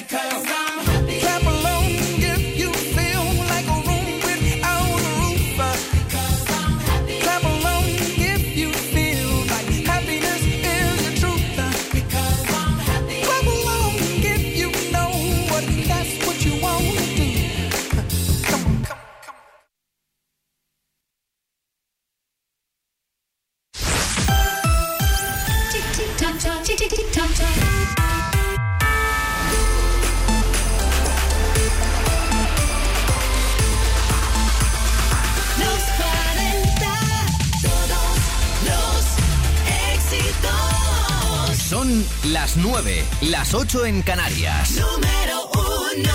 Son las 9, las 8 en Canarias. Número 1.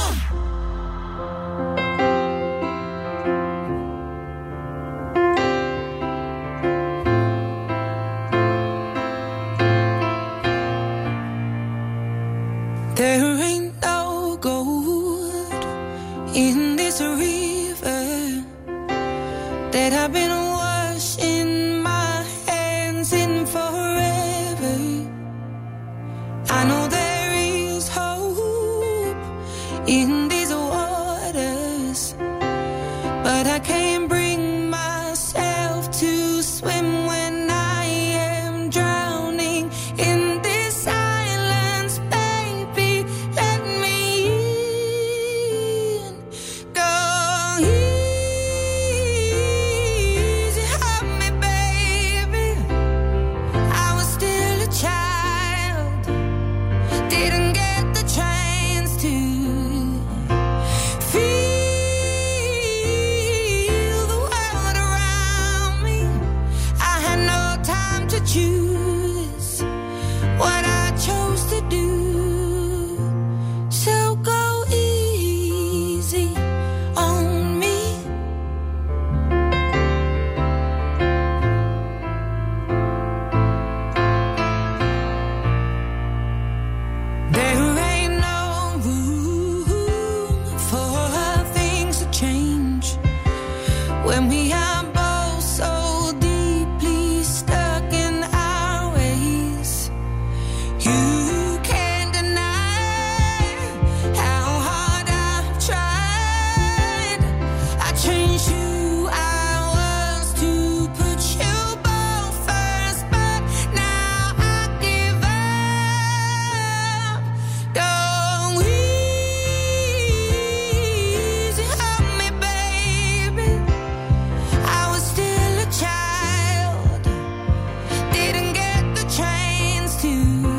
There ain't no gold in this river that I've been washing my hands in forever. I know there is hope in these waters, but I can't bring myself to swim when I am drowning in this silence. Baby, let me in. Go easy on me, baby. I was still a child, didn't get the chance to feel the world around me. I had no time to choose what I chose to do. So go easy on me. There ain't no room for things to change when we are both so deeply stuck in our ways. You can't deny how hard I've tried. I changed who I was to put you both first, but now I give up. Go easy on me, baby. I was still a child, didn't get the chance to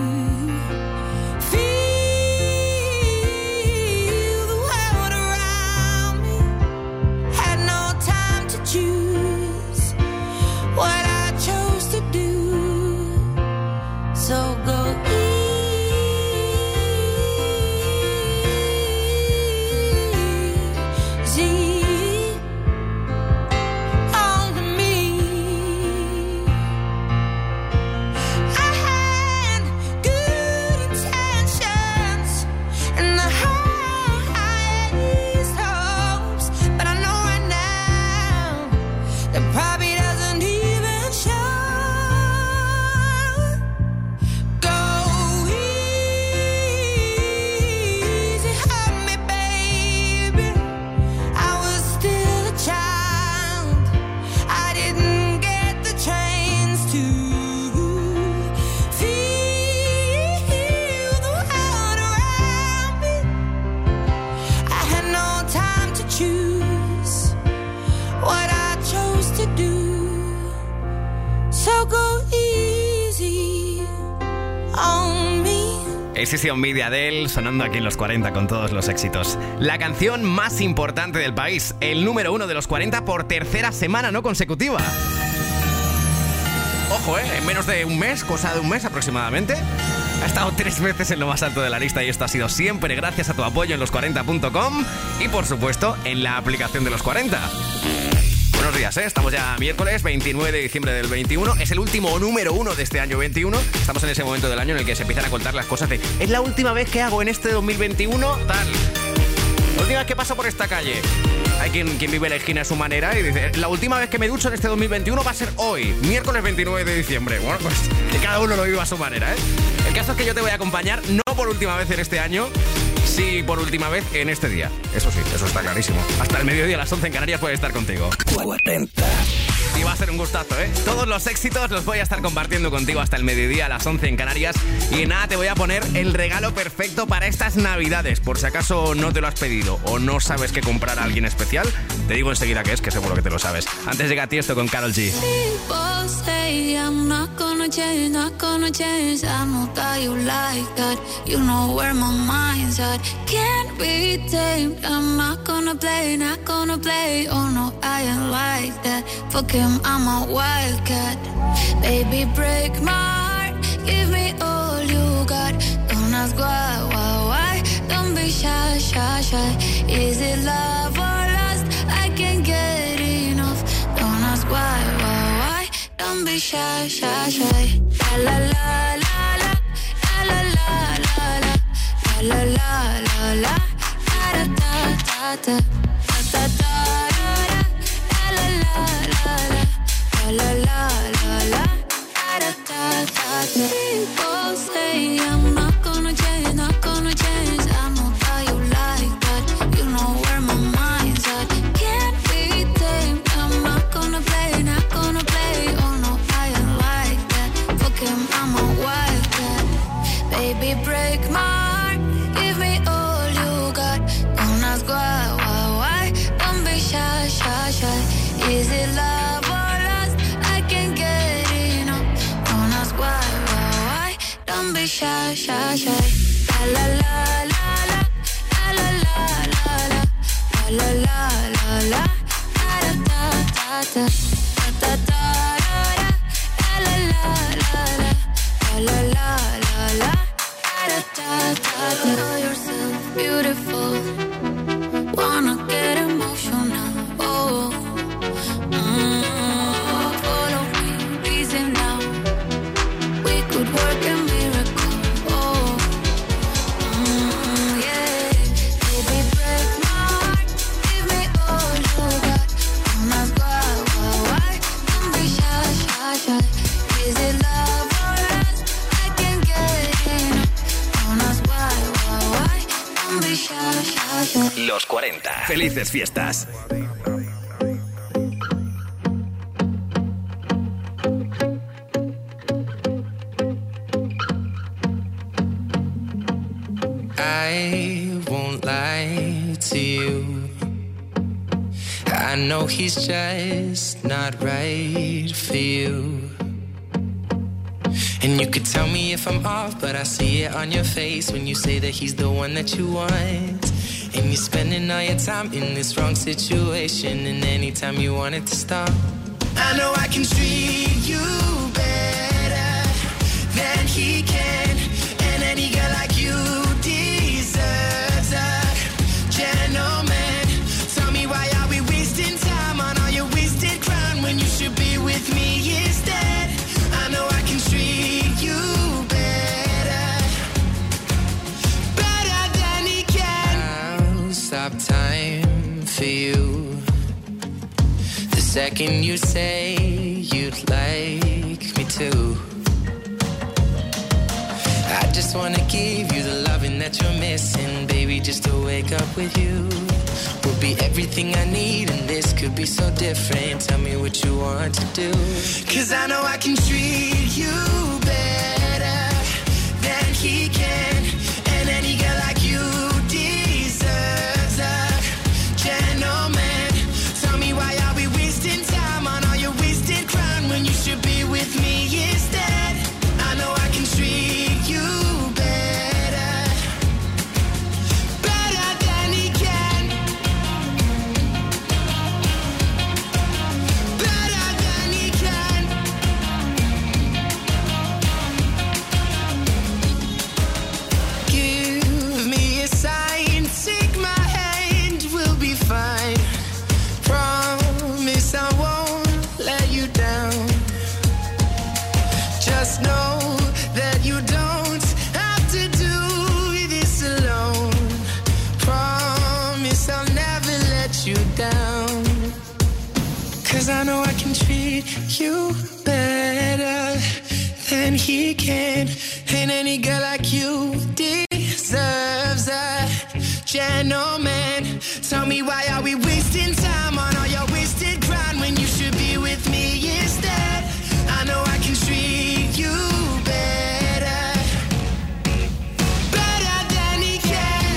feel the world around me. Had no time to choose what I chose to do. So go easy on me. I had good intentions and the highest hopes, but I know right now that probably doesn't even show. Go easy on me, baby. I was still a child, I didn't get the chance to feel the world around me. I had no time to choose what I chose to do. So go easy on me. Easy on Me de Adele, sonando aquí en los 40 con todos los éxitos. La canción más importante del país, el número 1 de los 40 por tercera semana no consecutiva. Ojo, en menos de un mes, cosa de un mes aproximadamente, ha estado 3 veces en lo más alto de la lista y esto ha sido siempre gracias a tu apoyo en los40.com y por supuesto en la aplicación de los 40. Buenos días, estamos ya miércoles 29 de diciembre del 21. Es el último número 1 de este año 21. Estamos en ese momento del año en el que se empiezan a contar las cosas de es la última vez que hago en este 2021 tal. La última vez que paso por esta calle. Hay quien vive la esquina a su manera y dice la última vez que me ducho en este 2021 va a ser hoy, miércoles 29 de diciembre. Bueno, pues que cada uno lo viva a su manera, ¿eh? El caso es que yo te voy a acompañar, no por última vez en este año, Sí, por última vez en este día. Eso sí, eso está clarísimo. Hasta el mediodía a las 11 en Canarias puede estar contigo. 40. Y va a ser un gustazo, ¿eh? Todos los éxitos los voy a estar compartiendo contigo hasta el mediodía a las 11 en Canarias. Y nada, te voy a poner el regalo perfecto para estas Navidades. Por si acaso no te lo has pedido o no sabes qué comprar a alguien especial, te digo enseguida qué es, que seguro que te lo sabes. Antes llega Tiesto con Karol G. People say I'm not gonna change, not gonna change. I know that you like that. You know where my mind's at. Can't be tamed. I'm not gonna play, not gonna play. Oh no, I ain't like that. Fuck him, I'm a wildcat. Baby, break my heart. Give me all you got. Don't ask why. Don't be shy, shy, shy. Is it love or lust? I can't get enough. Don't ask why. Don't be shy, shy, shy. La la la la la. La la la la. La la la la. Da da da da. Da da da. La la la la. La la la la. Da da da da. People say I'm not gonna change, not gonna change. I know that you like that. You know where my mind's at. Can't be tamed. I'm not gonna play, not gonna play. Oh no, I ain't like that. Fuck him, I'm a wildcat. Baby, break my heart. Give me all you got. Don't ask why. Don't be shy, shy, shy. Is it love or lust? I can't get enough. Don't ask why. Don't be shy, shy, shy. La la la la. La la la la. La la la la. Da da da da. Da da da. La la la la. La la la la. Da da da. Know yourself beautiful. Wanna get emotional. Oh. Follow me, reason now. We could work a miracle. Oh. Yeah. Baby, break my heart. Give me all you got. Don't ask why. Don't be shy, shy, shy. Is it love or lust? I can't get enough. Don't ask why. Don't be shy, shy, shy. Los 40. Felices fiestas. I won't lie to you. I know he's just not right for you. And you could tell me if I'm off, but I see it on your face when you say that he's the one that you want. And you're spending all your time in this wrong situation, and anytime you want it to stop, I know I can treat you better than he can. And any girl like you deserves a gentleman. Tell me, why are we wasting time on all your wasted crown when you should be with me instead? I know I can treat you better than he can. I'll stop time for you the second you say you'd like me to. I just wanna give you the loving that you're missing, baby. Just to wake up with you will be everything I need, and this could be so different. Tell me what you want to do, 'cause I know I can treat you better than he can. And any girl like you deserves a gentleman. Tell me, why are we wasting time on all your wasted crown when you should be with me instead? I know I can treat you better than he can, better than he can. Give me a sign, take my hand, we'll be fine. Promise I won't let you down. Just know that you don't have to do this alone. Promise I'll never let you down, 'cause I know I can treat you better than he can. And any girl like you deserves a me, why are we wasting time on all your wasted grind when you should be with me instead? I know I can treat you better, better than he can.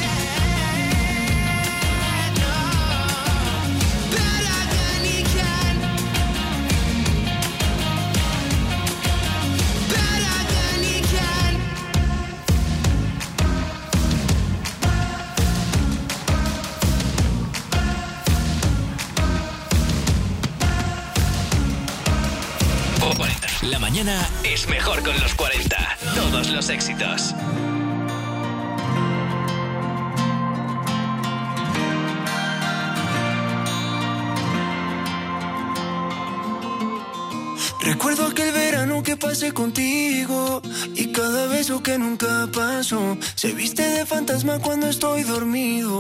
No, better than he can. Better than he can. La mañana es mejor con los 40. Todos los éxitos. Recuerdo aquel verano que pasé contigo y cada beso que nunca pasó se viste de fantasma cuando estoy dormido.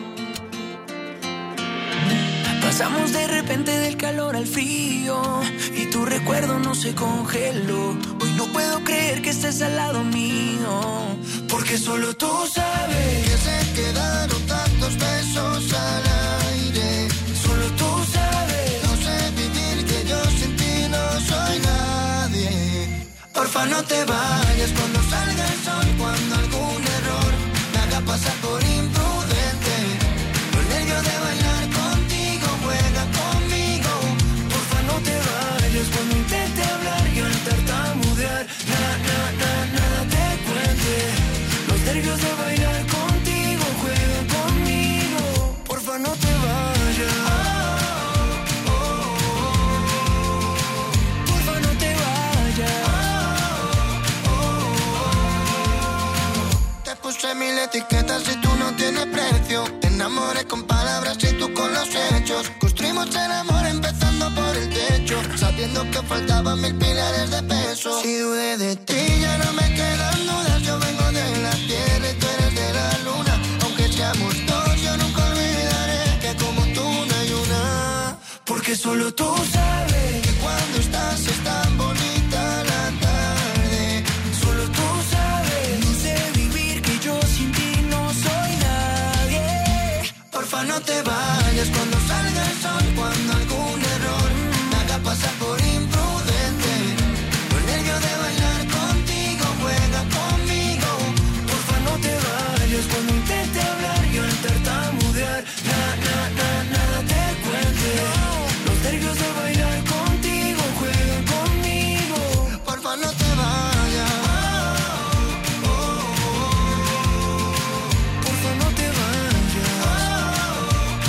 Pasamos de repente del calor al frío y tu recuerdo no se congeló. Hoy no puedo creer que estés al lado mío, porque solo tú sabes que se quedaron tantos besos al aire. Solo tú sabes, no sé vivir, que yo sin ti no soy nadie. Porfa, no te vayas cuando salga el sol, cuando algún error me haga pasar por imprudente. Los nervios de bailar contigo, juega conmigo. Porfa, no te vayas cuando intente hablar y al tartamudear nada te cuente. Los nervios de bailar contigo, juega conmigo. Porfa, no te vayas. Porfa, no te vayas. Te puse mil etiquetas y tú no tienes precio. Te enamoré con palabras y tú con los hechos. Construimos el amor empezando por el techo, sabiendo que faltaban 1000 pilares de peso. Si dudé de ti ya no me quedan dudas. Yo vengo de la tierra y tú eres de la luna. Aunque seamos dos, yo nunca olvidaré que como tú no hay una. Porque solo tú sabes que cuando estás es tan bonita la tarde. Solo tú sabes, no sé vivir, que yo sin ti no soy nadie. Porfa, no te vayas cuando salga el sol, cuando algún error me haga pasar por imprudente. Los nervios de bailar contigo, juega conmigo. Porfa, no te vayas cuando intente hablar y al tartamudear nada te cuente. Los nervios de bailar contigo, juega conmigo. Porfa, no te vayas. Porfa, no te vayas.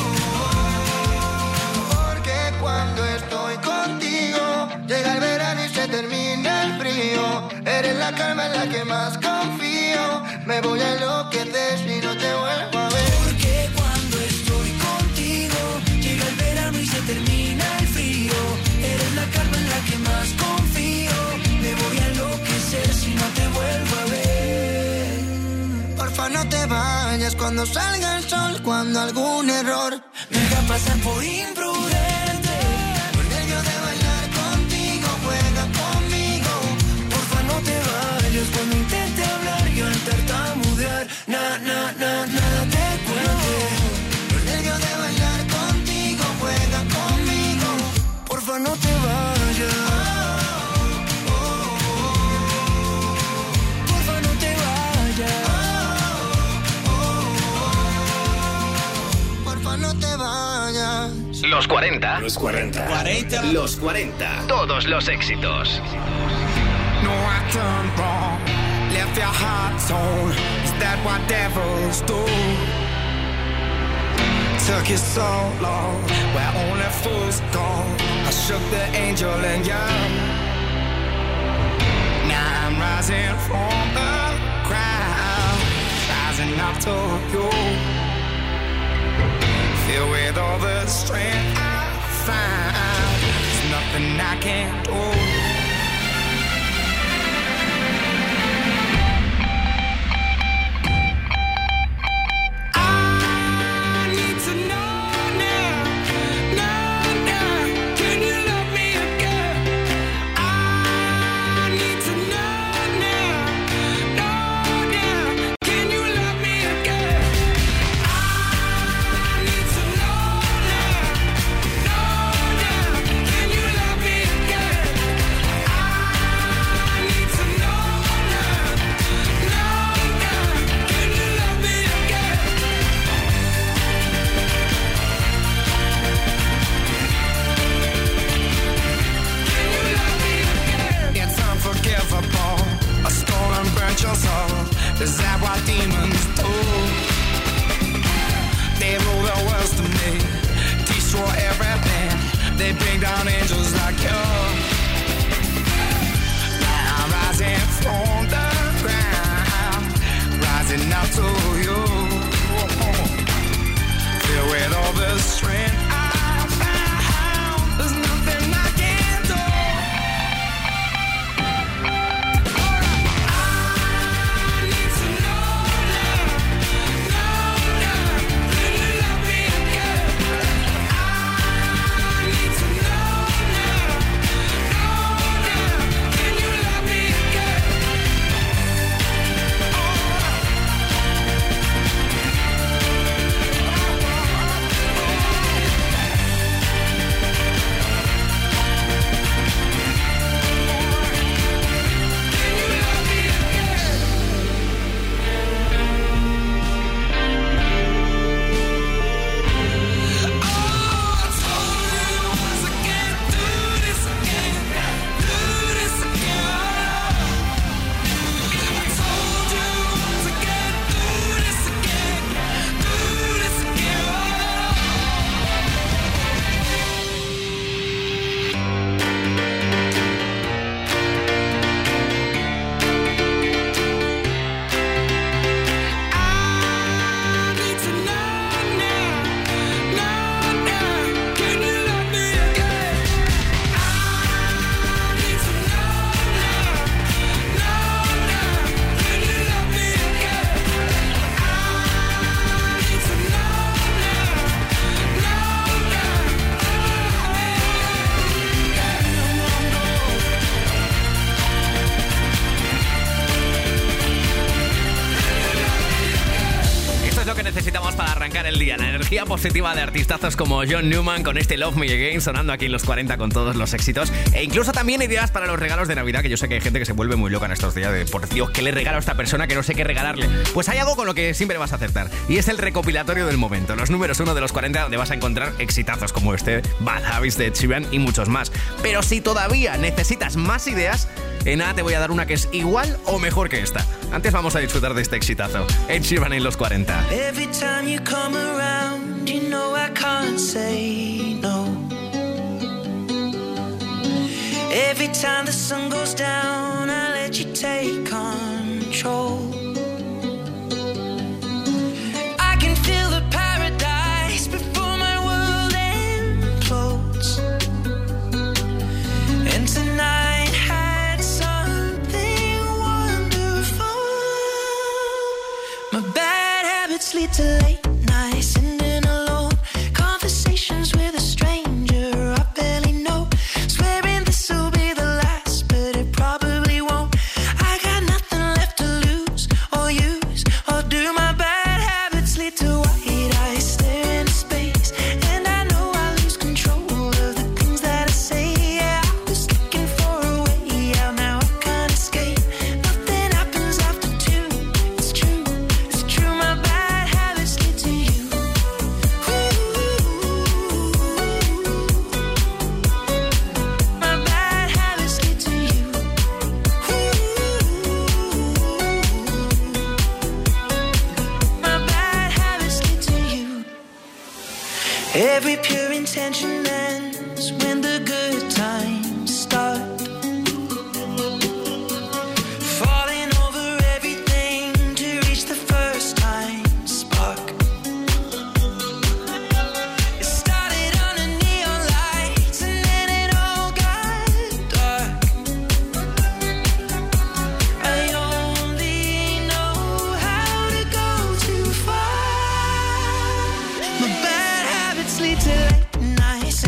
Porque cuando estoy contigo llega el verano y se termina el frío. Eres la calma en la que más confío. Me voy a enloquecer si no te vuelvo a ver. Porque cuando estoy contigo llega el verano y se termina el frío. Eres la calma en la que más confío. Me voy a enloquecer si no te vuelvo a ver. Porfa, no te vayas cuando salga el sol, cuando algún error me haga pasar por imprudente. Los nervios de bailar contigo, juega conmigo. Porfa, no te vayas cuando intente hablar y al tartamudear nada te cuente. Los nervios de bailar contigo, juega conmigo. Porfa, no te vayas. Porfa, no te vayas. Porfa, no te vayas. Los 40. Los 40. Los 40. Todos los éxitos. No, I turned wrong, left your heart torn. Is that what devils do? Took you so long, where only fools go. I shook the angel and young. Now I'm rising from the ground, rising up to you. Filled with all the strength I found, there's nothing I can't do. Need Is that what demons do? They rule the world to me, destroy everything. They bring down angels like you. Now I'm rising from the ground, rising up to you. Filled with all the strength I found, there's nothing I can't do. I need to know now, can you love me again? I need to know now, can you love me again? Positiva de artistazos como John Newman con este Love Me Again sonando aquí en los 40 con todos los éxitos, e incluso también ideas para los regalos de Navidad, que yo sé que hay gente que se vuelve muy loca en estos días de, por Dios, ¿qué le regalo a esta persona que no sé qué regalarle? Pues hay algo con lo que siempre vas a acertar, y es el recopilatorio del momento, los números 1 de los 40, donde vas a encontrar exitazos como este Bad Habits de Ed Sheeran y muchos más. Pero si todavía necesitas más ideas, en nada te voy a dar una que es igual o mejor que esta. Antes vamos a disfrutar de este exitazo, Ed Sheeran en los 40. Every time you come around, you know I can't say no. Every time the sun goes down, I let you take control. I can feel the paradise before my world implodes. And tonight had something wonderful. My bad habits lead to late nights, sitting alone, conversations with a stranger I barely know, swearing this will be the last, but it probably won't. I got nothing left to lose or use or do. My bad habits lead to white eyes staring into space, and I know I lose control of the things that I say. Yeah, I was looking for a way out, now I can't escape. Nothing happens after 2. It's true, it's true. My bad habits lead to you. My bad habits lead to you. My bad habits lead to you. Every pure intention ends when the good times start. Falling over everything to reach the first time spark. It started under neon lights and then it all got dark. I only know how to go too far. My bad habits lead to late nights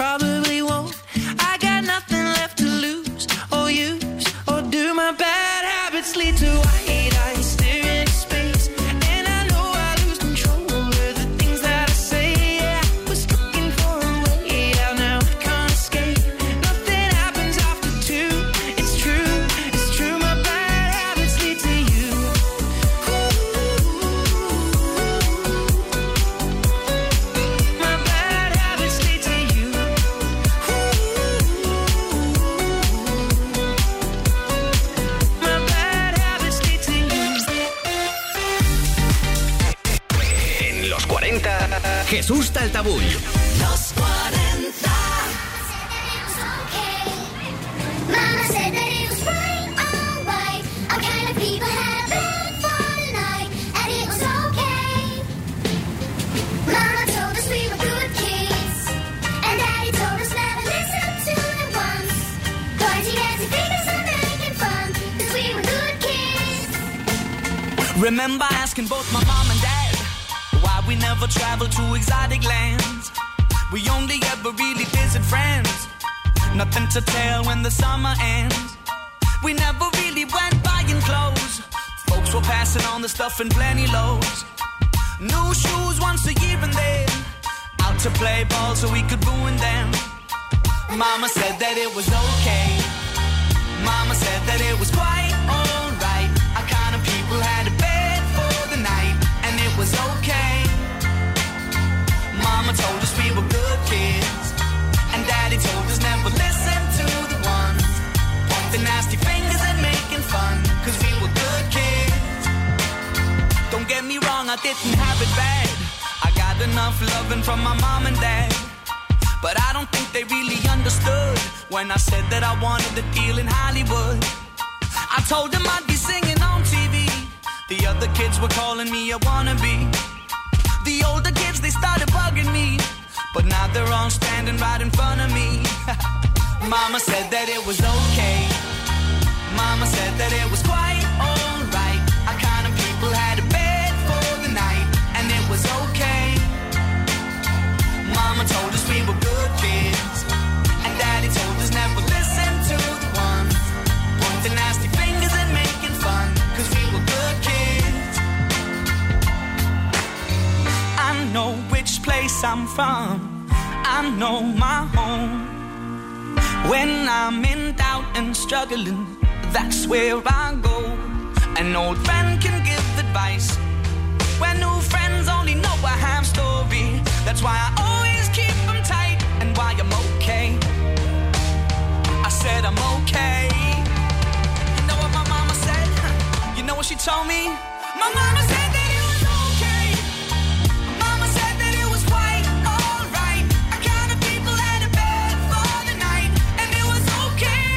probably won't. I got nothing left to lose or use, or do my bad habits lead to white eyes staring at space? And I know I lose control over the things that I say. Yeah, I was looking for a way out, now I can't escape. Nothing happens after two. It's true, my bad habits lead to you. My bad habits lead to you. My bad habits lead to you. En los 40, Jesús Taltabull. Los 40. Mama said that it was right, alright. Our kind of people had a bed for the night, and it was okay. Mama told us we were good kids, and Daddy told us never listen to them once. Pointing at your fingers and making fun, 'cause we were good kids. Remember asking both my mom and dad why we never traveled to exotic lands. We only ever really visit friends. Nothing to tell when the summer ends. We never really went buying clothes. Folks were passing on the stuff in plenty loads. New shoes once a year and then out to play ball so we could ruin them. Mama said that it was okay. Mama said that it was quite alright. Our kind of people had a bed for the night, and it was okay. Mama told us we were good kids, and Daddy told us never listen to the ones pointing nasty fingers and making fun, 'cause we were good kids. Don't get me wrong, I didn't have it bad. I got enough loving from my mom and dad, but I don't think they really understood when I said that I wanted a deal in Hollywood. I told them I'd be singing on TV. The other kids were calling me a wannabe. The older kids, they started bugging me, but now they're all standing right in front of me. Mama said that it was okay. Mama said that it was quite alright. Our kind of people had a bed for the night, and it was okay. Mama told us we were good kids, and Daddy told us never listen to the ones pointing nasty fingers and making fun, 'cause we were good kids. I know which place I'm from, I know my home. When I'm in doubt and struggling, that's where I go. An old friend can give advice when new friends only know a half story. That's why I always keep them tight, and why I'm okay. I said I'm okay. You know what my mama said? You know what she told me? My mama said that it was okay. Mama said that it was quite alright. Our kind of people had a bed for the night, and it was okay.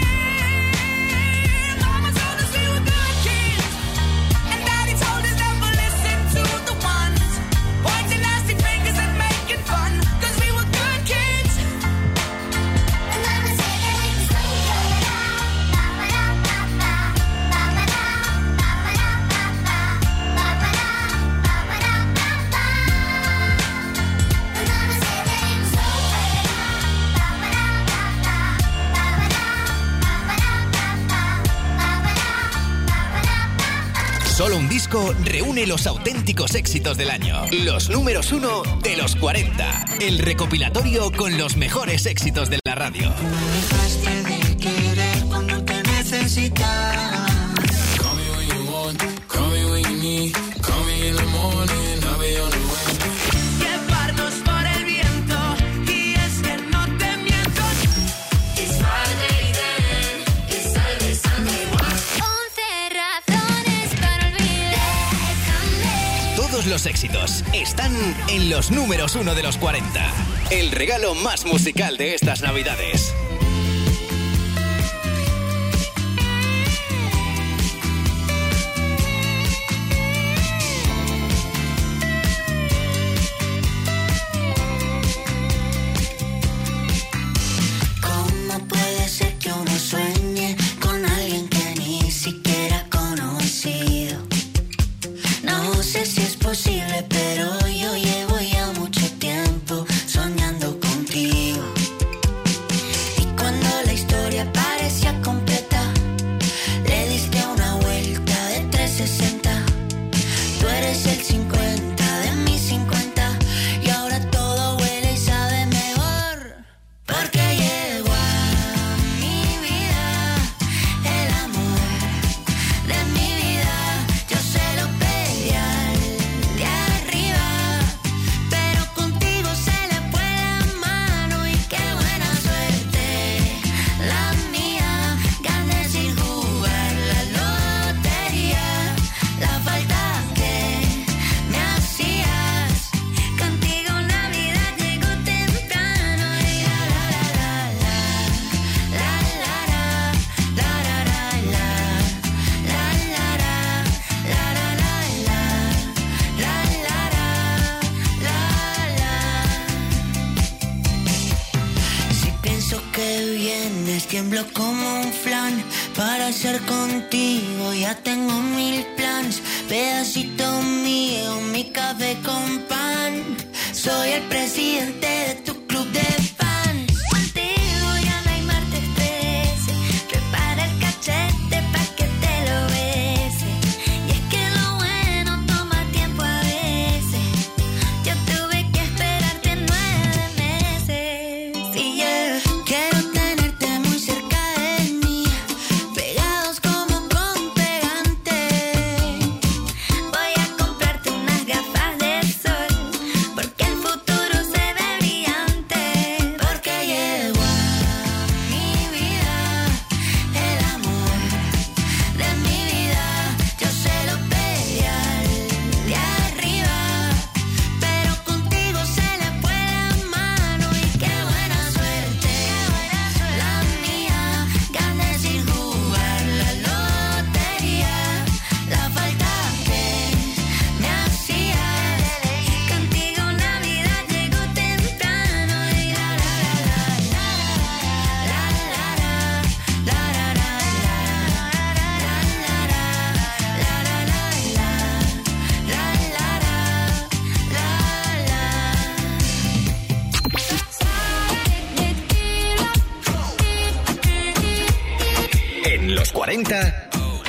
Mama told us we were good kids, and Daddy told us never listen to the ones pointing nasty fingers and making fun, 'cause we were good kids. And Mama said that it was okay. Solo un disco reúne los auténticos éxitos del año. Los números 1 de los 40. El recopilatorio con los mejores éxitos de la radio. Dejaste de querer cuando te necesitaba. Call me when you want, call me when you need, call me in the morning, I'll be on the way. Llevarnos por el viento, y es que no te miento. It's Friday then, it's Saturday, Sunday. 11 razones para olvidar. Todos los éxitos están en los números 1 de los 40. El regalo más musical de estas Navidades. ¿Cómo puede ser que uno sueñe con alguien que ni siquiera ha conocido? No sé si es posible, pero yo llevo ya mucho tiempo soñando contigo. que vienes tiemblo como un flan. Para estar contigo ya tengo 1000 planes. Pedacito mío, mi café con pan. Soy el presidente de tu club de fans. Contigo ya no hay martes 13. Prepara el cachete pa' que te lo bese. Y es que lo bueno toma tiempo a veces. Yo tuve que esperarte 9 meses. Y yo quiero tenerte muy cerca de mí, pegados como con pegante. Voy a comprarte unas gafas de sol, porque el futuro se ve brillante. Porque llegó a mi vida el amor de mi vida. Yo se lo pedí al de arriba, pero contigo se le fue la mano. Y qué buena suerte la mía, gané sin jugar la lotería. La falta que me hacías, contigo Navidad llegó temprano. Y la la la la la la la la En los 40,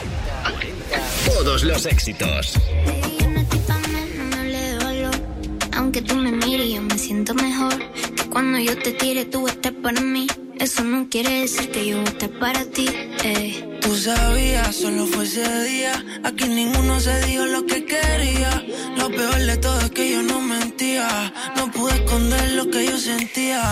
todos los éxitos. Baby, yo no estoy pa' menos, no me hable de valor. Aunque tú me mires, yo me siento mejor. Que cuando yo te tire, tú vas a estar para mí. Eso no quiere decir que yo voy a estar para ti. Tú sabías, solo fue ese día. Aquí ninguno se dijo lo que quería. Lo peor de todo es que yo no mentía. No pude esconder lo que yo sentía.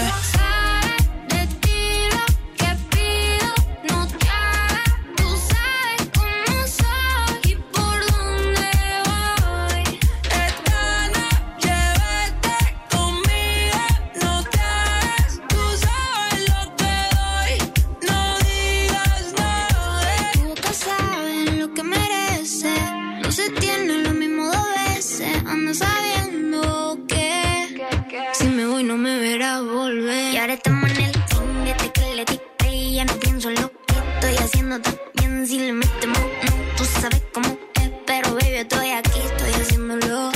De ti lo que pido, no te hagas. Tú sabes cómo soy y por dónde voy. Esta noche vete conmigo, no te hagas. Tú sabes lo que doy, no digas nada. Tu boca sabe lo que merece. No se tiene lo mismo 2 veces. Ando sabiendo que si me voy no me verás volver. Y ahora estamos en el fin, desde que le di play, ya no pienso en lo que estoy haciendo también. Si le metemos, no, tú sabes cómo es. Pero baby, estoy aquí, estoy haciéndolo.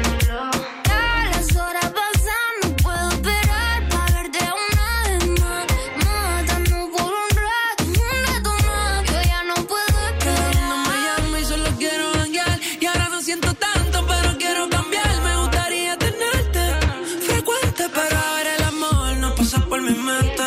Ya las horas pasan, no puedo esperar para verte una vez más. Matando por un rato más. Yo ya no puedo esperar. No me llames y solo quiero janguear. Y ahora no siento tanto, pero quiero cambiar. Me gustaría tenerte frecuente, pero ahora el amor no pasa por mi mente.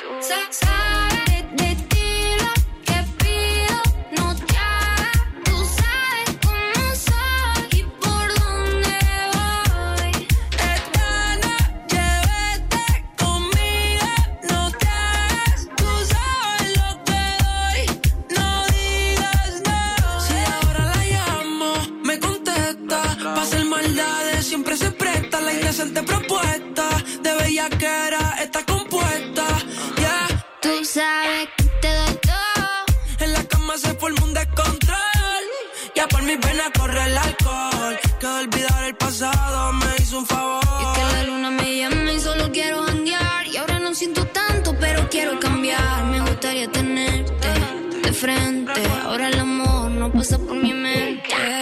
Sabes de ti lo que pido, no te hagas. Tú sabes cómo soy y por dónde voy. Esta noche vete conmigo, no te hagas. Tú sabes lo que doy, no digas nada. Si ahora la llamo, me contesta. Pa' hacer maldades siempre se presta. La indecente propuesta de bellaquera está compuesta. Yeah. Tú sabes que te doy todo. En la cama se forma un descontrol. Ya por mis venas corre el alcohol. Que olvidar el pasado me hizo un favor. Y es que la luna me llama y solo quiero janguear. Y ahora no siento tanto, pero quiero cambiar. Me gustaría tenerte de frente. Ahora el amor no pasa por mi mente.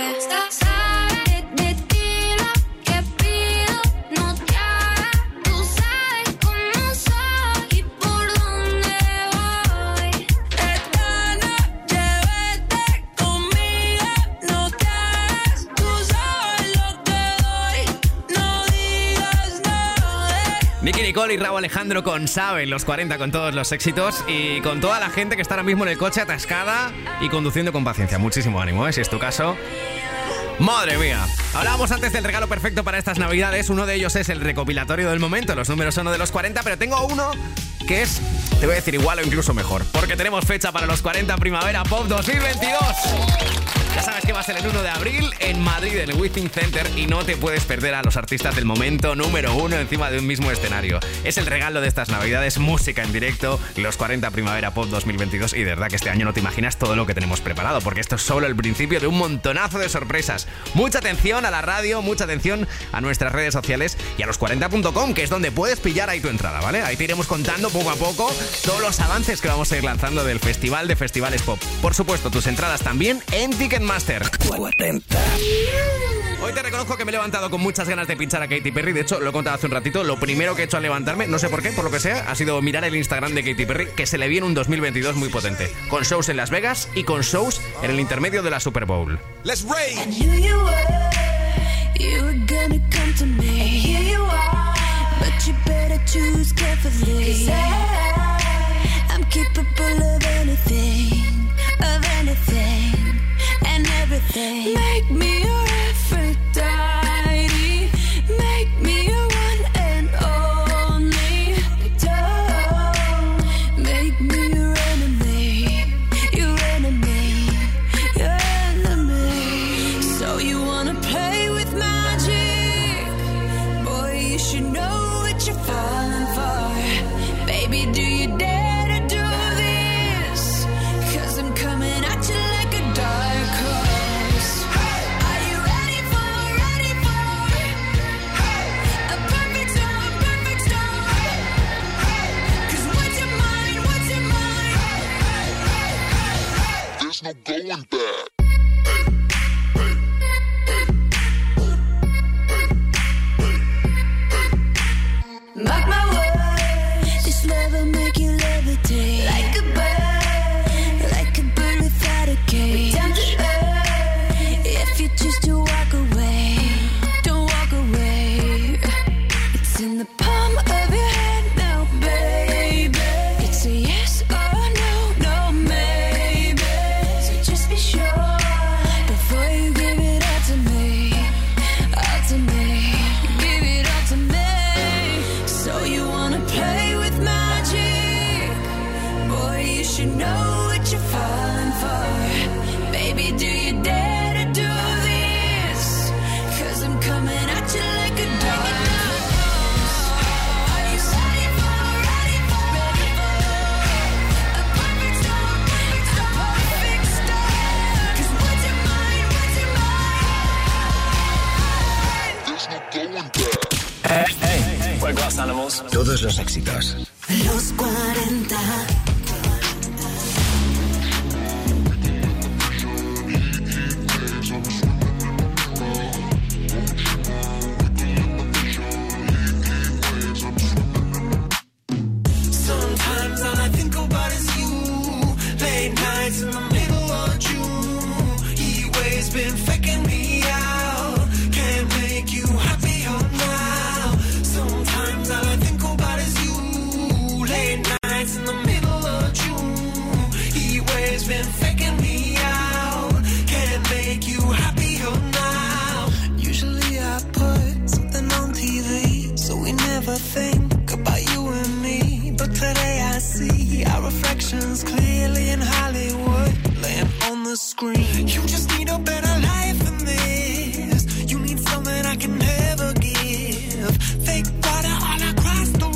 Sabes de ti lo que pido, no te hagas. Tú sabes cómo soy y por dónde voy. Esta noche vete conmigo, no te hagas. Tú sabes lo que doy, no digas nada. Nicky Nicole y Rauw Alejandro con Sabe, los 40 con todos los éxitos y con toda la gente que está ahora mismo en el coche atascada y conduciendo con paciencia. Muchísimo ánimo, si es tu caso. ¡Madre mía! Hablábamos antes del regalo perfecto para estas navidades. Uno de ellos es el recopilatorio del momento. Los números son de los 40, pero tengo uno que es, te voy a decir, igual o incluso mejor. Porque tenemos fecha para los 40 Primavera Pop 2022. Ya sabes que va a ser el 1 de abril en Madrid, en el Withing Center, y no te puedes perder a los artistas del momento número 1 encima de un mismo escenario. Es el regalo de estas navidades, música en directo, los 40 Primavera Pop 2022, y de verdad que este año no te imaginas todo lo que tenemos preparado, porque esto es solo el principio de un montonazo de sorpresas. Mucha atención a la radio, mucha atención a nuestras redes sociales y a los40.com, que es donde puedes pillar ahí tu entrada, ¿vale? Ahí te iremos contando poco a poco todos los avances que vamos a ir lanzando del Festival de Festivales Pop. Por supuesto, tus entradas también en Ticketmaster. 40. Hoy te reconozco que me he levantado con muchas ganas de pinchar a Katy Perry. De hecho, lo he contado hace un ratito. Lo primero que he hecho al levantarme, no sé por qué, por lo que sea, ha sido mirar el Instagram de Katy Perry, que se le viene un 2022 muy potente, con shows en Las Vegas y con shows en el intermedio de la Super Bowl. Let's rage. I knew you were gonna come to me. And here you are, but you better choose carefully. 'Cause I'm capable of anything and everything. Make me your Aphrodite, make me your one and only. Don't make me your enemy, your enemy, your enemy. So you wanna play with magic? Boy, you should know what you're falling for. Baby, do you dare? No going back. Mark my words, this love will make you levitate like a bird without a cage. Down to earth, if you choose to walk away, don't walk away. It's in the palm of your hand now, baby. It's a yes or no, no maybe. So just be sure before you give it all to me, all to me. Give it all to me. So you wanna play with magic? Boy, you should know what you're falling for. Baby, do you dare to do this? 'Cause I'm coming at you like a dog. Are you ready for a perfect storm? A perfect storm. 'Cause what's your mind? There's no going back. Hey, World Class Animals. Todos los éxitos. Los 40. Sometimes all I think about is you. Late nights in the middle of June. He always been faking me out. Can't make you happier now. Sometimes all I think about is you. Late nights in the middle of June. He always been faking me out. Can't make you happier now. Usually I put something on TV, so we never think about you and me. But today I see our reflections clearly in Hollywood, laying on the screen. You just need a better life than this. You need something I can never give. Fake water all across the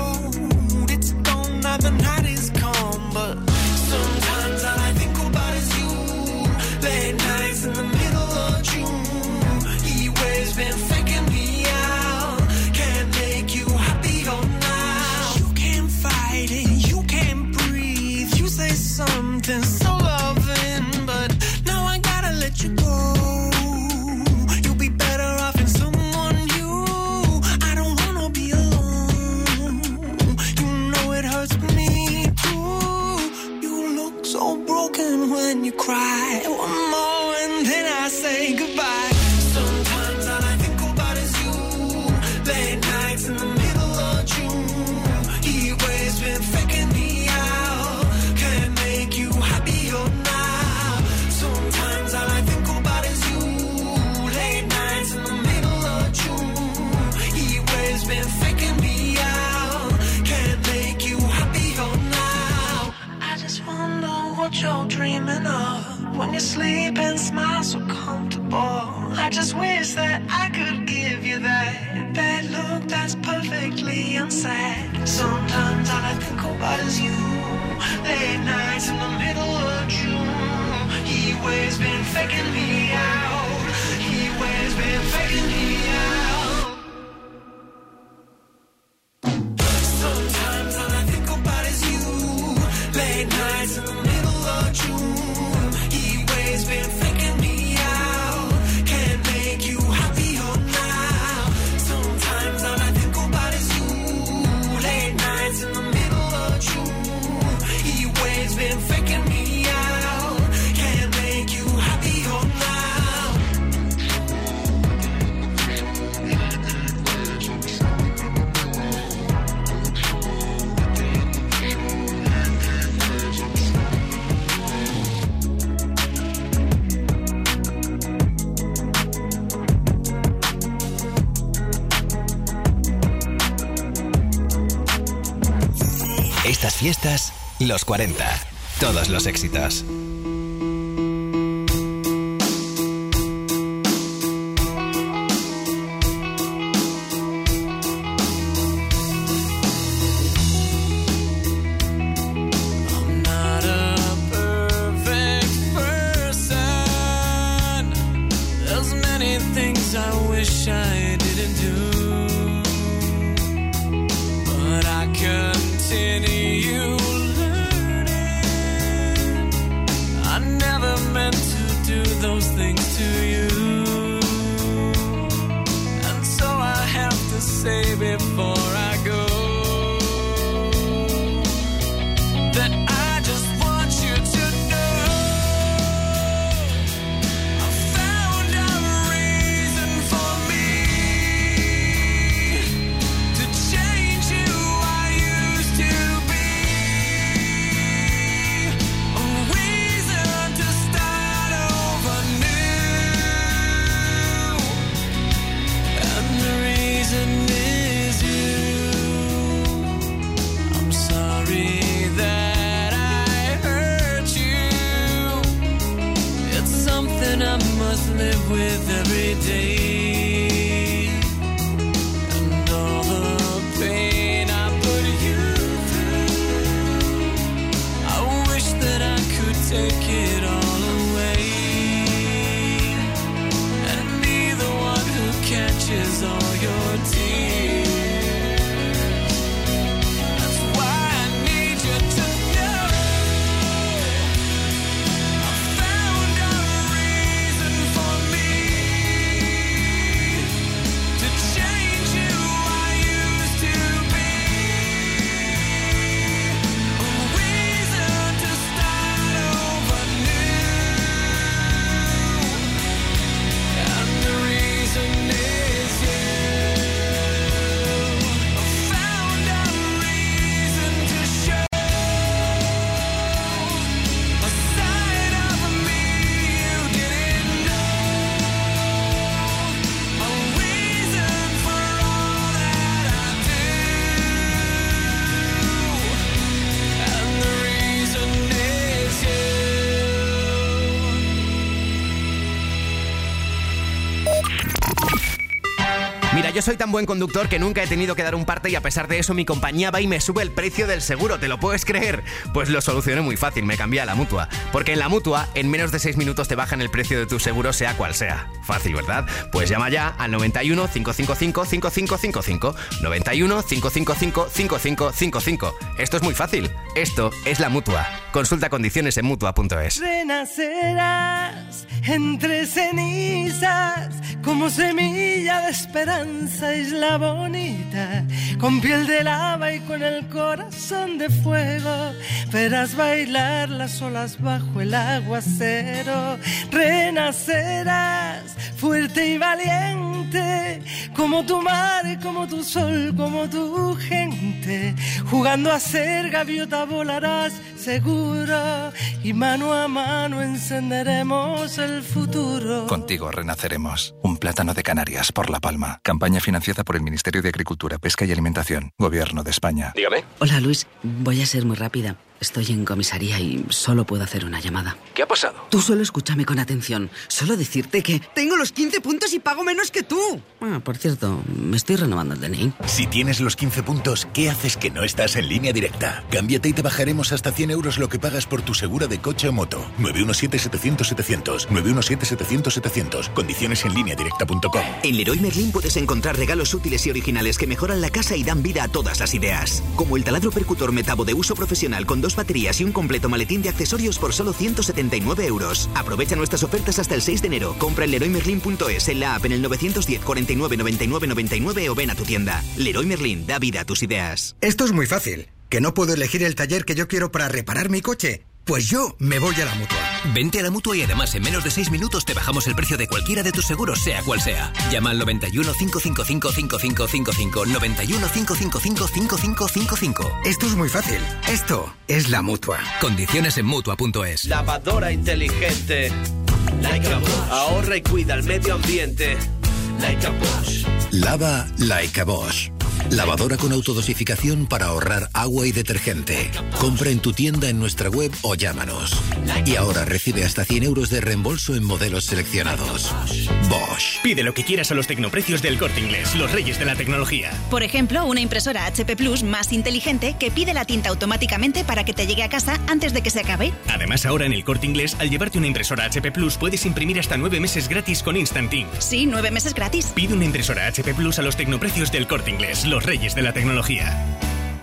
road. It's gone now, the night is come. But sometimes all I think about is you. Late nights in the middle of June. He always been faking me out. Can't make you happier now. You can't fight it, you can't breathe. You say something so loving, but now I gotta let you go. You'll be better off in someone new. I don't wanna be alone. You know it hurts me too. You look so broken when you cry. One more and then I say goodbye. Sometimes all I think about is you. Late nights in the middle of June. He always been faking me out. Can't make you happier now. Sometimes all I think about is you. Late nights in the middle of June. He always been faking me out. Can't make you happier now. I just wonder what you're dreaming of. when you sleep and smile so comfortable. I just wish that I could give you that look that's perfectly unsaid. Sometimes all I think about is you. Late nights in the middle of June. He always been faking me out. He always been faking me out. Sometimes all I think about is you. Late nights in the middle of June. He always been faking me out. Can't make you happier now. Sometimes all I think about is you. Late nights in the middle of June. He always been faking me out. Can't make you happier now. Estas fiestas, los 40. Todos los éxitos. I'm not a perfect person. There's many things I wish I didn't do, but I continue learning. I never meant to do those things to you, and so I have to say before I go that I just want you to know I found a reason for me to change who I used to be, a reason to start over new, and the reason is you. I'm sorry that I hurt you. It's something I must live with every day. And all the pain I put you through, I wish that I could take it all away and be the one who catches all your tears. That's why I need you to know I found a reason for me to change who I used to be, a reason to start over new, and the reason is you. I found a reason to show a side of me you didn't know, a reason for all that I do, and the reason is you. Mira, yo soy tan buen conductor que nunca he tenido que dar un parte y a pesar de eso mi compañía va y me sube el precio del seguro, ¿te lo puedes creer? Pues lo solucioné muy fácil, me cambié a la Mutua. Porque en la Mutua, en menos de 6 minutos te bajan el precio de tu seguro sea cual sea. Fácil, ¿verdad? Pues llama ya al 91 555 5555. 91 555 5555. Esto es muy fácil. Esto es la Mutua. Consulta condiciones en Mutua.es. Renacerás entre cenizas como semilla de esperanza, isla bonita, con piel de lava y con el corazón de fuego. Verás bailar las olas bajo el aguacero. Renacerás fuerte y valiente, como tu mar, como tu sol, como tu gente. Jugando a ser gaviota volarás seguro y mano a mano encenderemos el futuro. Contigo renaceremos. Un plátano de Canarias por La Palma. Campaña financiada por el Ministerio de Agricultura, Pesca y Alimentación. Gobierno de España. Dígame. Hola, Luis. Voy a ser muy rápida. Estoy en comisaría y solo puedo hacer una llamada. ¿Qué ha pasado? Tú solo escúchame con atención. Solo decirte que tengo los 15 puntos y pago menos que tú. Por cierto, me estoy renovando el DNI. Si tienes los 15 puntos, ¿qué haces que no estás en Línea Directa? Cámbiate y te bajaremos hasta 100 euros lo que pagas por tu segura de coche o moto. 917-700-700. 917-700-700. Condiciones en lineadirecta.com. En Leroy Merlin puedes encontrar regalos útiles y originales que mejoran la casa y dan vida a todas las ideas. Como el taladro percutor Metabo de uso profesional con 2 baterías y un completo maletín de accesorios por solo 179 euros. Aprovecha nuestras ofertas hasta el 6 de enero. Compra en leroymerlin.es, en la app, en el 910 49 99 99 o ven a tu tienda. Leroy Merlin, da vida a tus ideas. Esto es muy fácil. ¿Que no puedo elegir el taller que yo quiero para reparar mi coche? Pues yo me voy a la Mutua. Vente a la Mutua y además en menos de 6 minutos te bajamos el precio de cualquiera de tus seguros, sea cual sea. Llama al 91 555 5555. 91 555 5555. Esto es muy fácil. Esto es la Mutua. Condiciones en Mutua.es. Lavadora inteligente. Like a Bosch. Ahorra y cuida el medio ambiente. Like a Bosch. Lava Like a Bosch. Lavadora con autodosificación para ahorrar agua y detergente. Compra en tu tienda, en nuestra web o llámanos. Y ahora recibe hasta 100 euros de reembolso en modelos seleccionados. Bosch. Pide lo que quieras a los tecnoprecios del Corte Inglés, los reyes de la tecnología. Por ejemplo, una impresora HP Plus más inteligente que pide la tinta automáticamente para que te llegue a casa antes de que se acabe. Además, ahora en el Corte Inglés, al llevarte una impresora HP Plus, puedes imprimir hasta 9 meses gratis con Instant Ink. Sí, 9 meses gratis. Pide una impresora HP Plus a los tecnoprecios del Corte Inglés, los reyes de la tecnología.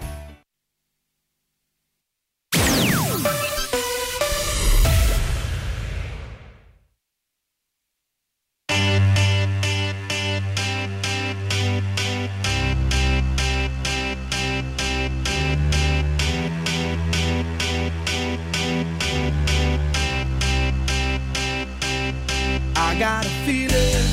I got a feeling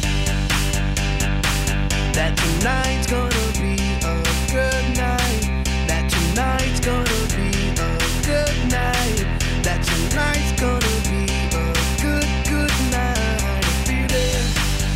that tonight's gonna be a good night. That tonight's gonna be a good night. That tonight's gonna be a good night. A feeling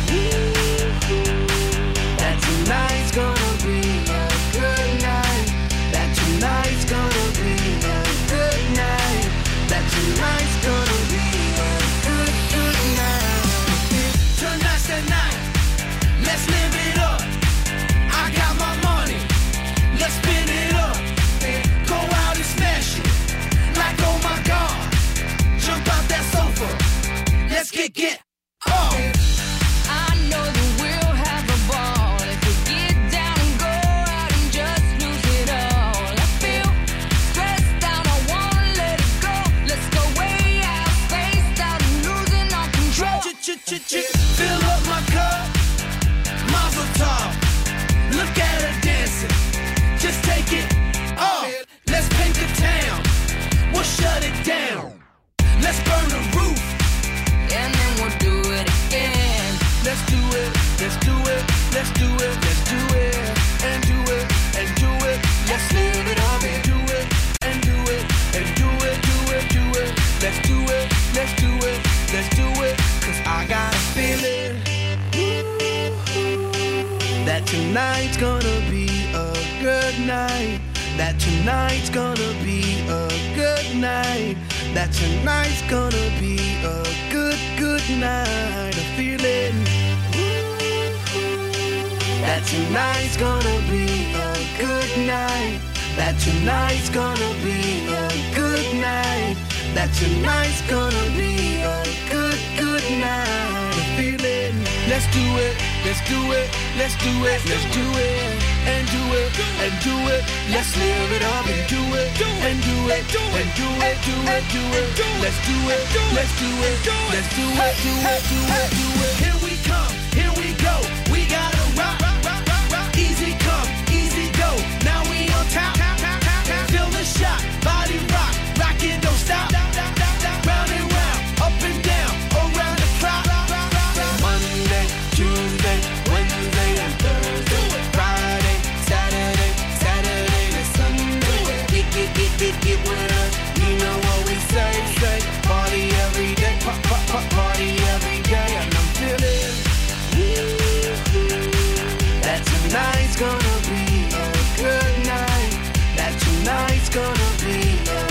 that tonight's gonna be a good night. That tonight's gonna be a good night. That tonight's gonna be a good night. Tonight's the night. Let's live it up. I got my money. Let's spin it up. Go out and smash it. Like, oh my God. Jump out that sofa. Let's get up. I know that we'll have a ball if we get down and go out and just lose it all. I feel stressed out, I wanna let it go. Let's go way out, spaced out and losing our control. Fill up my cup. Mazel tov. Look at her dancing. Just take it off. Let's paint the town. We'll shut it down. Let's burn the roof. And then we'll do it again. Let's do it. Let's do it. Let's do it. Let's do it. And do it. And do it. Let's live it up and do it. And do it. And do it. Do it. Do it. Let's do it. Let's do it. Let's do it. 'Cause I got a feeling that tonight's gonna be a good night. That tonight's gonna be a good night. That tonight's gonna be a good night. A feeling that tonight's gonna be a good night. That tonight's gonna be a good night. That tonight's gonna be a good night. A feeling. Let's do it. Let's do it. Let's do it. Let's do it. And do it. And do it. Let's live it up and do it. And do it. And do it. Do it. Do it. Let's do it. Let's do it. Let's do it. Do it. Do it. Do it. Here we come. Here we go. We gotta rock. Easy come. Easy go. Now we on top. Feel the shot. Body rock. Rock it. Don't stop. Round and round. Up and down. Around the clock. Monday, Tuesday, Wednesday, and Thursday. Friday, Saturday, Saturday to Sunday. Get with us. You know what we say. Party every day. Party every day. And I'm feeling that tonight's gonna be a good night. That tonight's gonna be a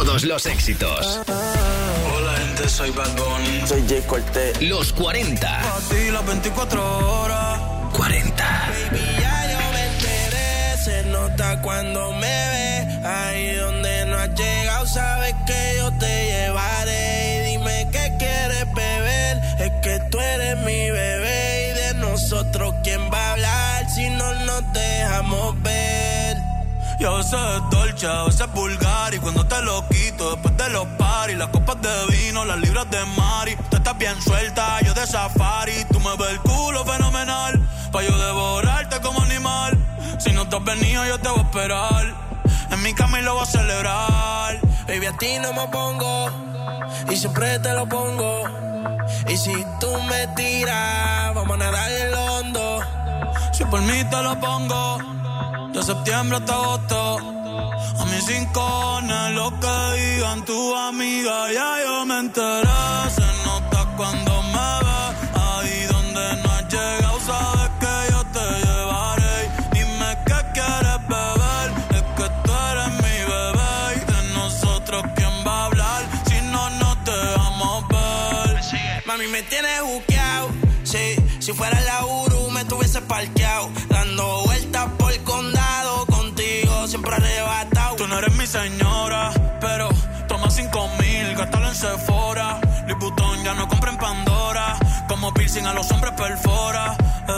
Todos los éxitos. Hola gente, soy Bad Bunny. Soy Jay Cortez. Los 40. A ti las 24 horas. 40. Baby, ya yo me enteré. Se nota cuando me ve. Ahí donde no has llegado, sabes que yo te llevaré. Y dime qué quieres beber. Es que tú eres mi bebé. Y de nosotros, ¿quién va a hablar si no nos dejamos ver? Y a veces es dolce, a veces es vulgar. Y cuando te lo quito, después de los paris, las copas de vino, las libras de Mari. Tú estás bien suelta, yo de safari. Tú me ves el culo fenomenal, pa' yo devorarte como animal. Si no te has venido, yo te voy a esperar. En mi cama y lo voy a celebrar. Baby, a ti no me pongo, y siempre te lo pongo. Y si tú me tiras, vamos a nadar en lo hondo. Si por mí te lo pongo, de septiembre hasta agosto. A mis 5 lo que digan tu amiga, ya yo me enteré. Se nota cuando me ves. Ahí donde no has llegado, sabes que yo te llevaré. Dime qué quieres beber. Es que tú eres mi bebé. Y de nosotros, ¿quién va a hablar si no nos dejamos ver? Mami, me tienes juqueado. Sí, si fuera la Uru me tuviese parqueado. Dando vueltas por el condado. Contigo siempre arrebatado. Tú no eres mi señora, pero toma 5,000, gástalo en Sephora. Louis Vuitton ya no compra en Pandora. Como piercing a los hombres perfora.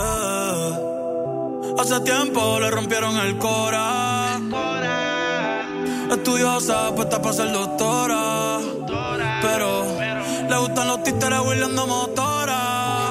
Hace tiempo le rompieron el cora. Estudiosa, puesta para ser doctora. Pero le gustan los títeres huirleando motora.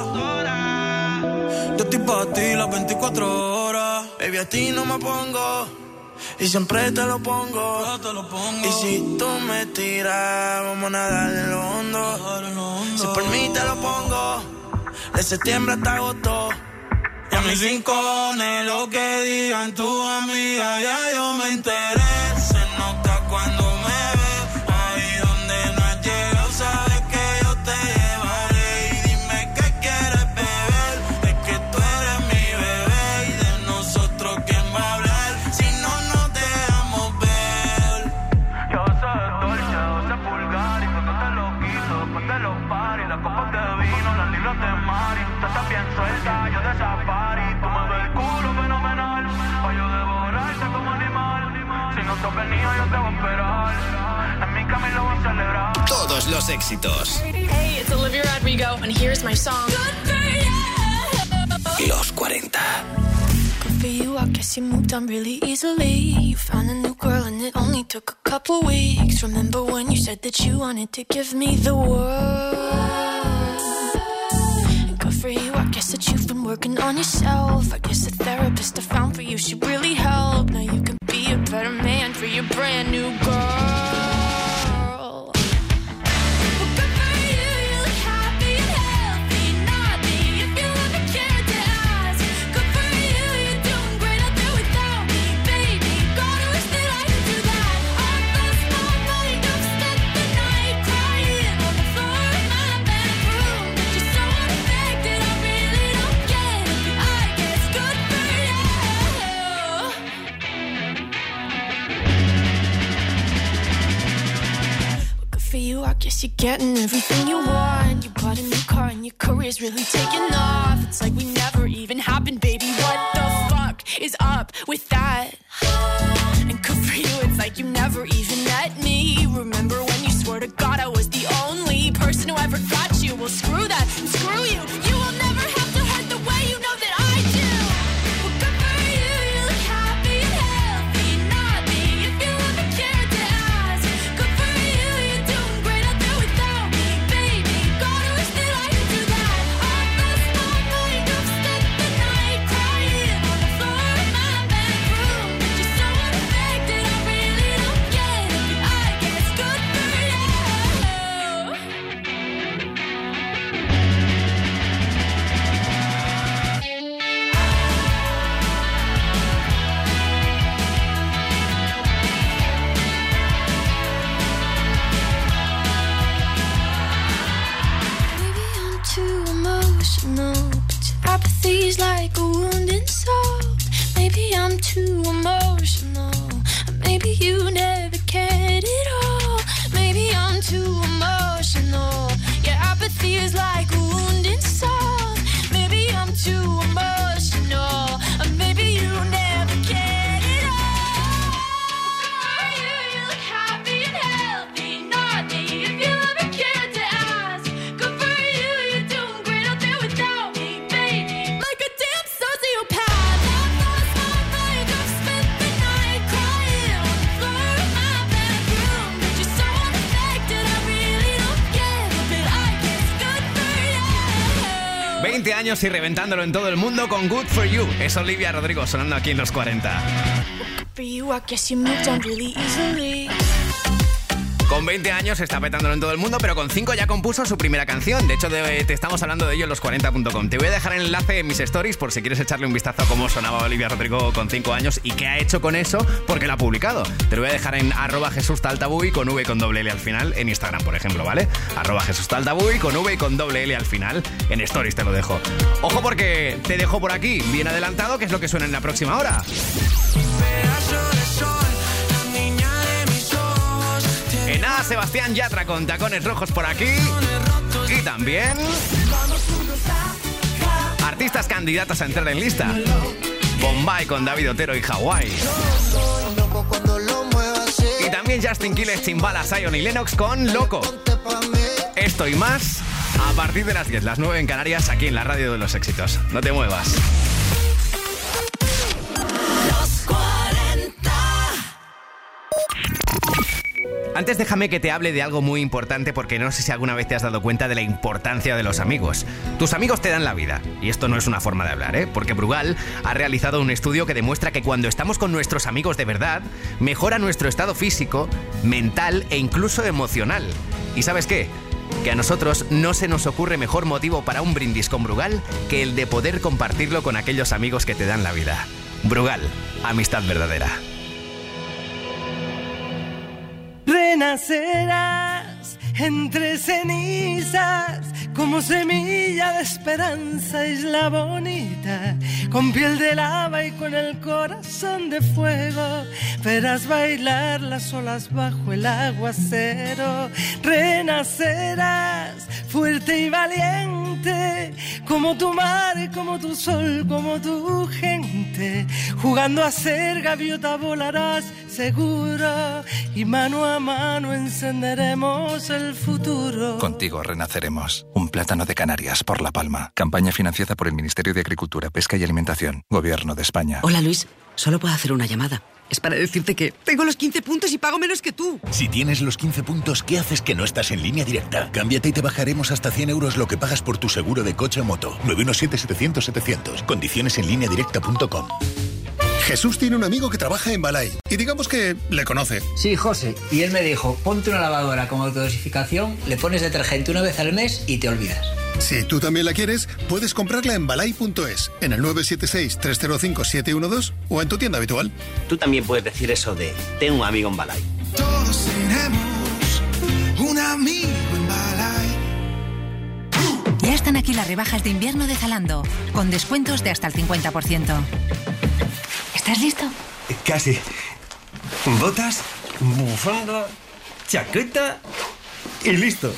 Yo estoy pa' ti las 24 horas. Baby, a ti no me pongo, y siempre te lo pongo. Y si tú me tiras, vamos a nadar en lo hondo. Si por mí te lo pongo, de septiembre hasta agosto. Y a mis 5 lo que digan tu amiga, ya yo me enteré. Se nota cuando me ves. Ahí donde no has llegado, sabes que yo te llevaré. Y dime qué quieres beber. Es que tú eres mi bebé. Y de nosotros, ¿quién va a hablar si no nos dejamos ver? Y a veces es dolce, a veces es vulgar. Y cuando te lo quito, después de los paris, las copas de vino, las libras de Mari. Tú estás bien suelta, yo de safari. Tú me ves el culo fenomenal, pa' yo devorarte como animal. Si no te has venido, yo te voy a esperar. En mi cama y lo voy a celebrar. Todos los éxitos. Hey, it's Olivia Rodrigo, and here's my song. Los 40. Good for you, I guess you moved on really easily. You found a new girl and it only took a couple weeks. Remember when you said that you wanted to give me the world? And good for you, I guess that you've been working on yourself. I guess the therapist I found for you should really help. Now you can be a better man for your brand new girl. I guess you're getting everything you want. You bought a new car and your career's really taking off. It's like we never even happened, baby. What the fuck is up with that? And good for you, it's like you never even met me. Remember when you swore to God I was the only person who ever got you? Well, screw that and screw you. You will never have to hurt the way you know that I do. Well, good for you, you look happy and healthy. Not me, if you ever cared to ask. Good for you, you're doing great out there without me, baby. God, I wish that I could do that. I lost my mind, I've spent the night crying on the floor in my bedroom. Just so unaffected, I really don't get it. I guess good años y reventándolo en todo el mundo con Good For You. Es Olivia Rodrigo sonando aquí en los 40. Con 20 años está petándolo en todo el mundo, pero con 5 ya compuso su primera canción. De hecho, te estamos hablando de ello en los40.com. Te voy a dejar el enlace en mis stories por si quieres echarle un vistazo a cómo sonaba Olivia Rodrigo con 5 años y qué ha hecho con eso, porque lo ha publicado. Te lo voy a dejar en @JesusTaltabuy con V y con doble L al final en Instagram, por ejemplo, ¿vale? @JesusTaltabuy con V y con doble L al final en stories te lo dejo. Ojo porque te dejo por aquí bien adelantado, que es lo que suena en la próxima hora. En A, Sebastián Yatra con Tacones Rojos por aquí. Y también artistas candidatos a entrar en lista. Bombay con David Otero y Hawái. Y también Justin Quiles, Chimbala, Zion y Lennox con Loco. Esto y más a partir de las 10, las 9 en Canarias, aquí en la radio de los éxitos. No te muevas. Antes déjame que te hable de algo muy importante porque no sé si alguna vez te has dado cuenta de la importancia de los amigos. Tus amigos te dan la vida. Y esto no es una forma de hablar, porque Brugal ha realizado un estudio que demuestra que cuando estamos con nuestros amigos de verdad, mejora nuestro estado físico, mental e incluso emocional. ¿Y sabes qué? Que a nosotros no se nos ocurre mejor motivo para un brindis con Brugal que el de poder compartirlo con aquellos amigos que te dan la vida. Brugal, amistad verdadera. Renacerás entre cenizas como semilla de esperanza, isla bonita, con piel de lava y con el corazón de fuego. Verás bailar las olas bajo el aguacero. Renacerás fuerte y valiente, como tu mar, como tu sol, como tu gente. Jugando a ser gaviota volarás seguro y mano a mano encenderemos el futuro. Contigo renaceremos. Un plátano de Canarias por La Palma. Campaña financiada por el Ministerio de Agricultura, Pesca y Alimentación. Gobierno de España. Hola Luis, solo puedo hacer una llamada. Es para decirte que tengo los 15 puntos y pago menos que tú. Si tienes los 15 puntos, ¿qué haces que no estás en Línea Directa? Cámbiate y te bajaremos hasta 100 euros lo que pagas por tu seguro de coche o moto. 917-700-700. Condiciones en lineadirecta.com. Jesús tiene un amigo que trabaja en Balay y digamos que le conoce. Sí, José. Y él me dijo, ponte una lavadora con autodosificación, le pones detergente una vez al mes y te olvidas. Si tú también la quieres, puedes comprarla en balay.es, en el 976-305-712 o en tu tienda habitual. Tú también puedes decir eso de, ten un amigo en Balay. Todos tenemos un amigo en Balay. Ya están aquí las rebajas de invierno de Zalando, con descuentos de hasta el 50%. ¿Estás listo? Casi. Botas, bufanda, chaqueta y listo.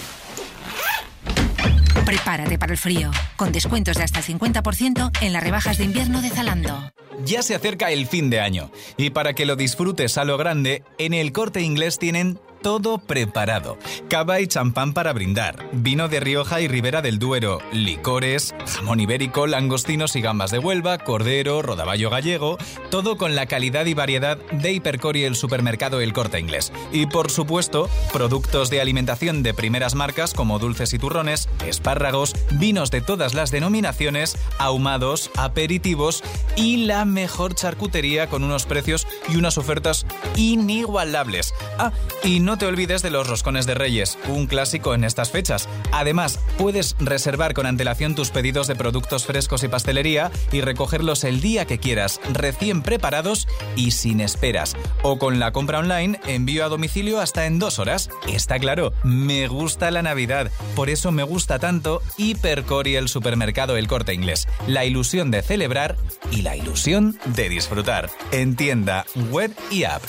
Prepárate para el frío, con descuentos de hasta el 50% en las rebajas de invierno de Zalando. Ya se acerca el fin de año y para que lo disfrutes a lo grande, en El Corte Inglés tienen todo preparado. Cava y champán para brindar, vino de Rioja y Ribera del Duero, licores, jamón ibérico, langostinos y gambas de Huelva, cordero, rodaballo gallego, todo con la calidad y variedad de Hipercor y el supermercado El Corte Inglés. Y por supuesto, productos de alimentación de primeras marcas como dulces y turrones, espárragos, vinos de todas las denominaciones, ahumados, aperitivos y la mejor charcutería con unos precios y unas ofertas inigualables. Ah, y no te olvides de los roscones de Reyes, un clásico en estas fechas. Además, puedes reservar con antelación tus pedidos de productos frescos y pastelería y recogerlos el día que quieras, recién preparados y sin esperas. O con la compra online, envío a domicilio hasta en 2 horas. Está claro, me gusta la Navidad, por eso me gusta tanto Hipercor y el supermercado El Corte Inglés. La ilusión de celebrar y la ilusión de disfrutar. En tienda, web y app.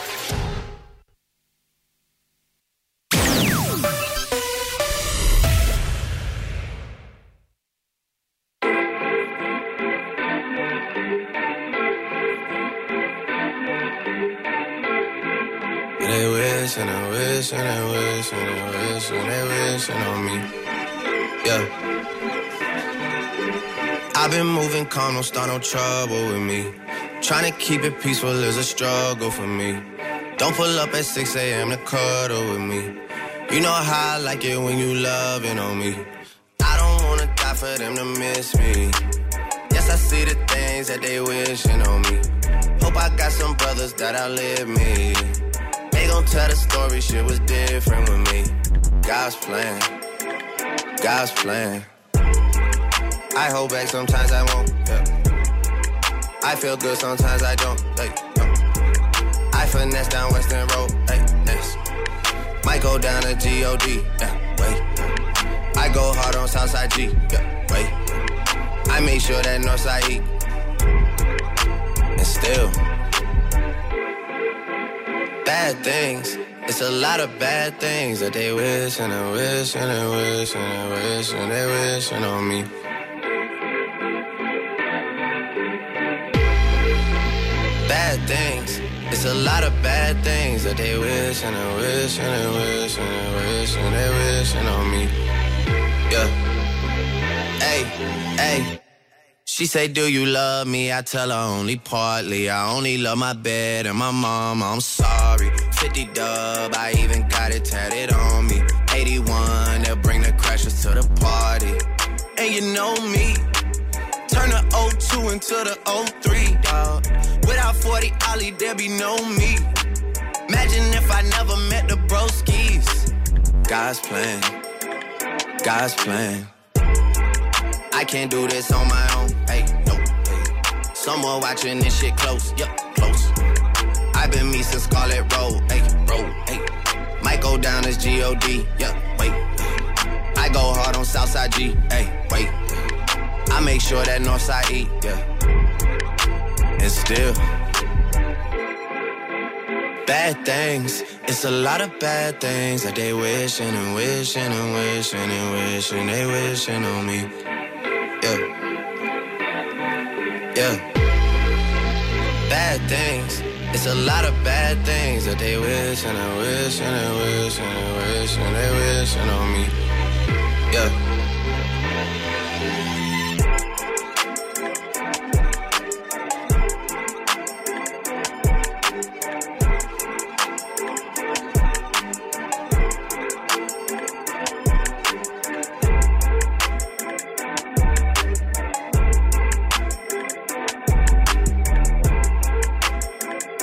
And I wish, and I wish, and I wish, and they wishing on me. Yeah. I've been moving calm, don't start no trouble with me. Trying to keep it peaceful is a struggle for me. Don't pull up at 6 a.m. to cuddle with me. You know how I like it when you loving on me. I don't wanna die for them to miss me. Yes, I see the things that they wishing on me. Hope I got some brothers that outlive me. They gon' tell the story, shit was different with me. God's plan, God's plan. I hold back, sometimes I won't, yeah. I feel good, sometimes I don't, like, no. I finesse down Western Road, like, next. Might go down to G.O.D., yeah, wait. I go hard on Southside G, yeah, wait. I make sure that Northside eat. And still, bad things. It's a lot of bad things that they wish and they wish and they wish and they wish and they wishing on me. Bad things. It's a lot of bad things that they wish and they wish and they wish and they wish and they wishing on me. Yeah. Hey, hey. She say, do you love me? I tell her only partly. I only love my bed and my mama, I'm sorry. 50 dub, I even got it tatted on me. 81, they'll bring the crashers to the party. And you know me, turn the 02 into the 03, dawg. Without 40 Ollie, there be no me. Imagine if I never met the broskies. God's plan, God's plan. I can't do this on my own, hey, no, hey. Someone watching this shit close, yeah, close. I've been me since Scarlet Road, hey, road, hey. Might go down as G.O.D., yeah, wait. I go hard on Southside G, hey, wait. I make sure that Northside eat, yeah. And still, bad things. It's a lot of bad things that they wishing and wishing and wishing and wishing they wishing on me. Yeah, yeah. Bad things. It's a lot of bad things that they wish and they wish and they wish and they wish and they wishing on me. Yeah.